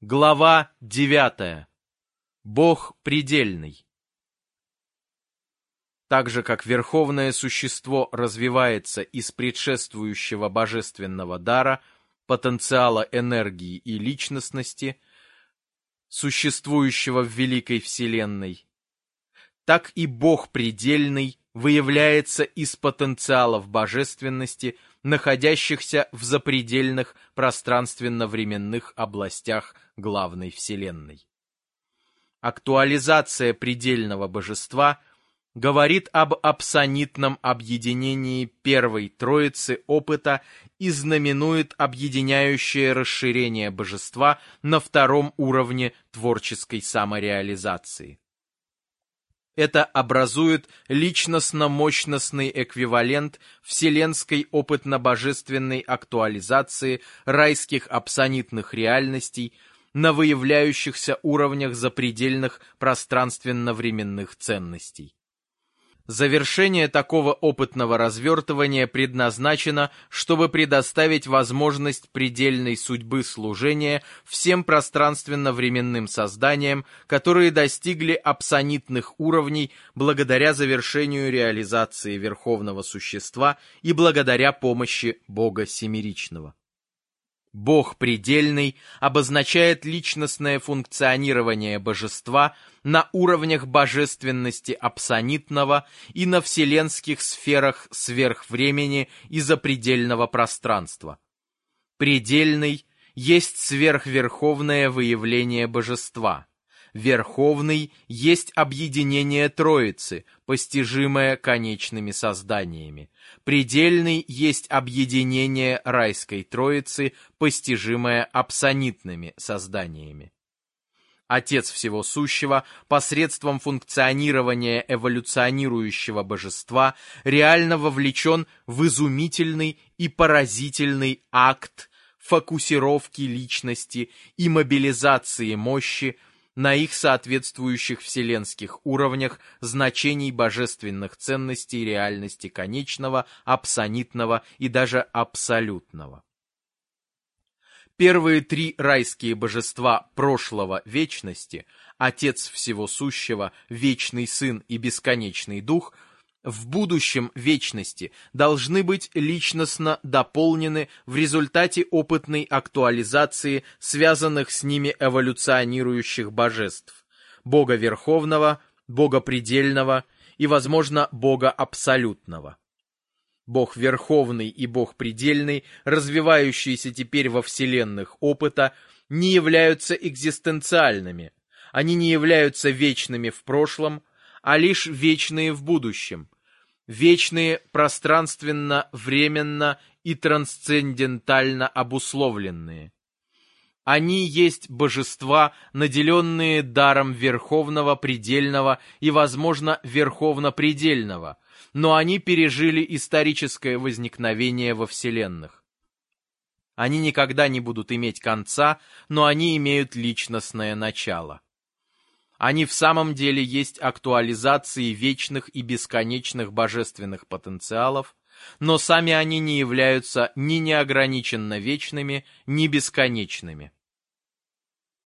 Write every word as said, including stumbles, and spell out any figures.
Глава девятая. Бог предельный. Так же, как верховное существо развивается из предшествующего божественного дара, потенциала энергии и личностности, существующего в великой Вселенной, так и Бог предельный выявляется из потенциалов божественности, находящихся в запредельных пространственно-временных областях главной Вселенной. Актуализация предельного божества говорит об апсонитном объединении первой троицы опыта и знаменует объединяющее расширение божества на втором уровне творческой самореализации. Это образует личностно-мощностный эквивалент вселенской опытно-божественной актуализации райских апсонитных реальностей на выявляющихся уровнях запредельных пространственно-временных ценностей. Завершение такого опытного развертывания предназначено, чтобы предоставить возможность предельной судьбы служения всем пространственно-временным созданиям, которые достигли апсонитных уровней благодаря завершению реализации Верховного Существа и благодаря помощи Бога Семеричного. Бог предельный обозначает личностное функционирование божества на уровнях божественности апсонитного и на вселенских сферах сверхвремени и запредельного пространства. Предельный есть сверхверховное выявление божества. Верховный есть объединение Троицы, постижимое конечными созданиями. Предельный есть объединение райской Троицы, постижимое апсонитными созданиями. Отец Всего Сущего посредством функционирования эволюционирующего божества реально вовлечен в изумительный и поразительный акт фокусировки личности и мобилизации мощи на их соответствующих вселенских уровнях значений божественных ценностей реальности конечного, апсонитного и даже абсолютного. Первые три райские божества прошлого вечности, Отец Всего Сущего, Вечный Сын и Бесконечный Дух, в будущем вечности должны быть личностно дополнены в результате опытной актуализации связанных с ними эволюционирующих божеств, Бога Верховного, Бога Предельного и, возможно, Бога Абсолютного. Бог Верховный и Бог Предельный, развивающиеся теперь во вселенных опыта, не являются экзистенциальными, они не являются вечными в прошлом, а лишь вечные в будущем, вечные пространственно, временно и трансцендентально обусловленные. Они есть божества, наделенные даром Верховного, Предельного и, возможно, Верховно-Предельного, но они пережили историческое возникновение во вселенных. Они никогда не будут иметь конца, но они имеют личностное начало. Они в самом деле есть актуализации вечных и бесконечных божественных потенциалов, но сами они не являются ни неограниченно вечными, ни бесконечными.